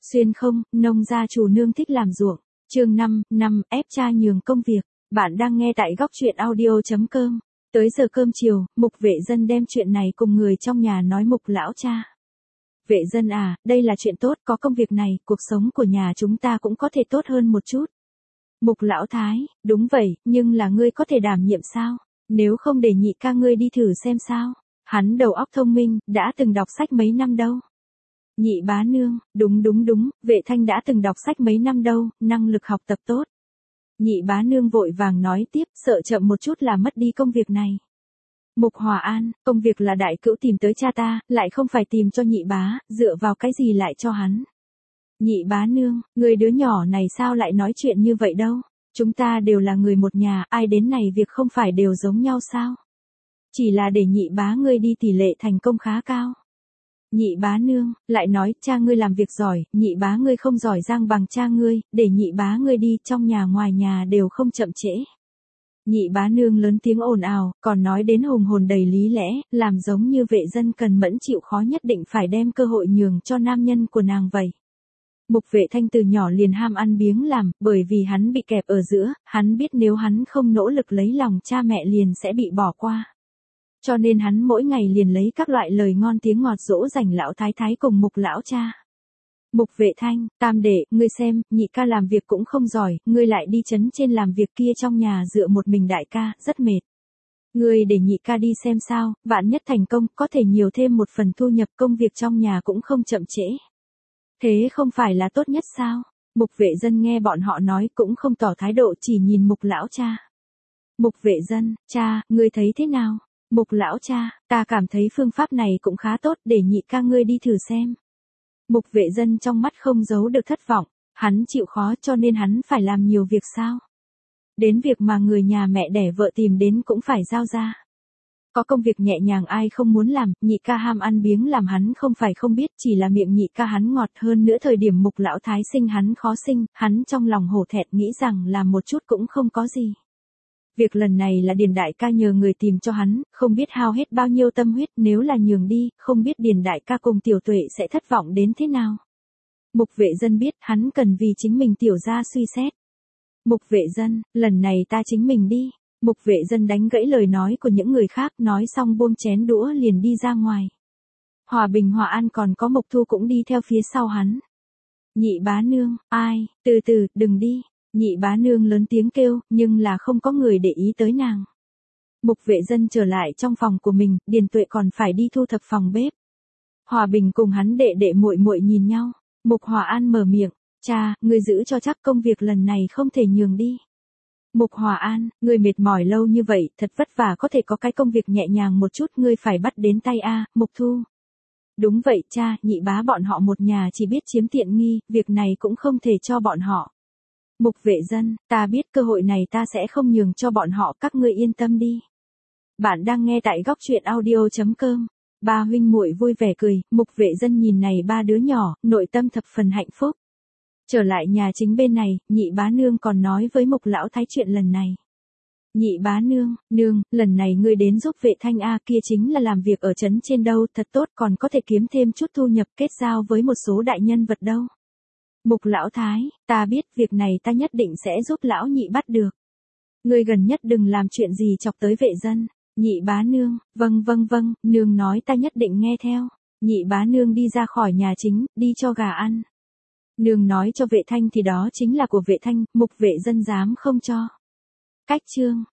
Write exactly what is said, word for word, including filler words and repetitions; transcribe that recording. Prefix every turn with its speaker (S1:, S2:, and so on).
S1: Xuyên không, nông gia chủ nương thích làm ruộng. Chương năm, năm, ép cha nhường công việc. Bạn đang nghe tại góc truyện audio.com. Tới giờ cơm chiều, Mục Vệ Dân đem chuyện này cùng người trong nhà nói Mục lão cha. Vệ Dân à, đây là chuyện tốt, có công việc này, cuộc sống của nhà chúng ta cũng có thể tốt hơn một chút. Mục lão thái, đúng vậy, nhưng là ngươi có thể đảm nhiệm sao? Nếu không để nhị ca ngươi đi thử xem sao? Hắn đầu óc thông minh, đã từng đọc sách mấy năm đâu. Nhị bá nương, đúng đúng đúng, Vệ Thanh đã từng đọc sách mấy năm đâu, năng lực học tập tốt. Nhị bá nương vội vàng nói tiếp, sợ chậm một chút là mất đi công việc này. Mục Hòa An, công việc là đại cữu tìm tới cha ta, lại không phải tìm cho nhị bá, dựa vào cái gì lại cho hắn. Nhị bá nương, người đứa nhỏ này sao lại nói chuyện như vậy đâu, chúng ta đều là người một nhà, ai đến này việc không phải đều giống nhau sao. Chỉ là để nhị bá ngươi đi tỷ lệ thành công khá cao. Nhị bá nương, lại nói, cha ngươi làm việc giỏi, nhị bá ngươi không giỏi giang bằng cha ngươi, để nhị bá ngươi đi, trong nhà ngoài nhà đều không chậm trễ. Nhị bá nương lớn tiếng ồn ào, còn nói đến hùng hồn đầy lý lẽ, làm giống như Vệ Dân cần mẫn chịu khó nhất định phải đem cơ hội nhường cho nam nhân của nàng vậy. Mục Vệ Thanh từ nhỏ liền ham ăn biếng làm, bởi vì hắn bị kẹp ở giữa, hắn biết nếu hắn không nỗ lực lấy lòng cha mẹ liền sẽ bị bỏ qua. Cho nên hắn mỗi ngày liền lấy các loại lời ngon tiếng ngọt dỗ dành lão thái thái cùng Mục lão cha. Mục Vệ Thanh, tam đệ, ngươi xem, nhị ca làm việc cũng không giỏi, ngươi lại đi chấn trên làm việc kia trong nhà dựa một mình đại ca, rất mệt. Ngươi để nhị ca đi xem sao, vạn nhất thành công, có thể nhiều thêm một phần thu nhập, công việc trong nhà cũng không chậm trễ. Thế không phải là tốt nhất sao? Mục Vệ Dân nghe bọn họ nói cũng không tỏ thái độ, chỉ nhìn Mục lão cha. Mục Vệ Dân, cha, ngươi thấy thế nào? Mục lão cha, ta cảm thấy phương pháp này cũng khá tốt, để nhị ca ngươi đi thử xem. Mục Vệ Dân trong mắt không giấu được thất vọng, hắn chịu khó cho nên hắn phải làm nhiều việc sao? Đến việc mà người nhà mẹ đẻ vợ tìm đến cũng phải giao ra. Có công việc nhẹ nhàng ai không muốn làm, nhị ca ham ăn biếng làm hắn không phải không biết, chỉ là miệng nhị ca hắn ngọt hơn nữa thời điểm Mục lão thái sinh hắn khó sinh, hắn trong lòng hổ thẹn nghĩ rằng làm một chút cũng không có gì. Việc lần này là Điền đại ca nhờ người tìm cho hắn, không biết hao hết bao nhiêu tâm huyết, nếu là nhường đi, không biết Điền đại ca cùng Tiểu Tuệ sẽ thất vọng đến thế nào. Mục Vệ Dân biết hắn cần vì chính mình tiểu gia suy xét. Mục Vệ Dân, lần này ta chính mình đi. Mục Vệ Dân đánh gãy lời nói của những người khác, nói xong buông chén đũa liền đi ra ngoài. Hòa Bình Hòa An còn có Mộc Thu cũng đi theo phía sau hắn. Nhị bá nương, ai, từ từ, đừng đi. Nhị bá nương lớn tiếng kêu, nhưng là không có người để ý tới nàng. Mục Vệ Dân trở lại trong phòng của mình, Điền Tuệ còn phải đi thu thập phòng bếp. Hòa Bình cùng hắn đệ đệ muội muội nhìn nhau. Mục Hòa An mở miệng, cha, ngươi giữ cho chắc công việc lần này không thể nhường đi. Mục Hòa An, ngươi mệt mỏi lâu như vậy, thật vất vả có thể có cái công việc nhẹ nhàng một chút, ngươi phải bắt đến tay a, Mục Thu. Đúng vậy cha, nhị bá bọn họ một nhà chỉ biết chiếm tiện nghi, việc này cũng không thể cho bọn họ. Mục Vệ Dân, ta biết cơ hội này ta sẽ không nhường cho bọn họ, các ngươi yên tâm đi. Bạn đang nghe tại góc truyện audio.com. Ba huynh muội vui vẻ cười, Mục Vệ Dân nhìn này ba đứa nhỏ, nội tâm thập phần hạnh phúc. Trở lại nhà chính bên này, nhị bá nương còn nói với Mục lão thái chuyện lần này. Nhị bá nương, nương, lần này ngươi đến giúp Vệ Thanh a, kia chính là làm việc ở trấn trên đâu, thật tốt, còn có thể kiếm thêm chút thu nhập, kết giao với một số đại nhân vật đâu. Mục lão thái, ta biết việc này ta nhất định sẽ giúp lão nhị bắt được. Ngươi gần nhất đừng làm chuyện gì chọc tới Vệ Dân. Nhị bá nương, vâng vâng vâng, nương nói ta nhất định nghe theo. Nhị bá nương đi ra khỏi nhà chính, đi cho gà ăn. Nương nói cho Vệ Thanh thì đó chính là của Vệ Thanh, Mục Vệ Dân dám không cho. Cách chương,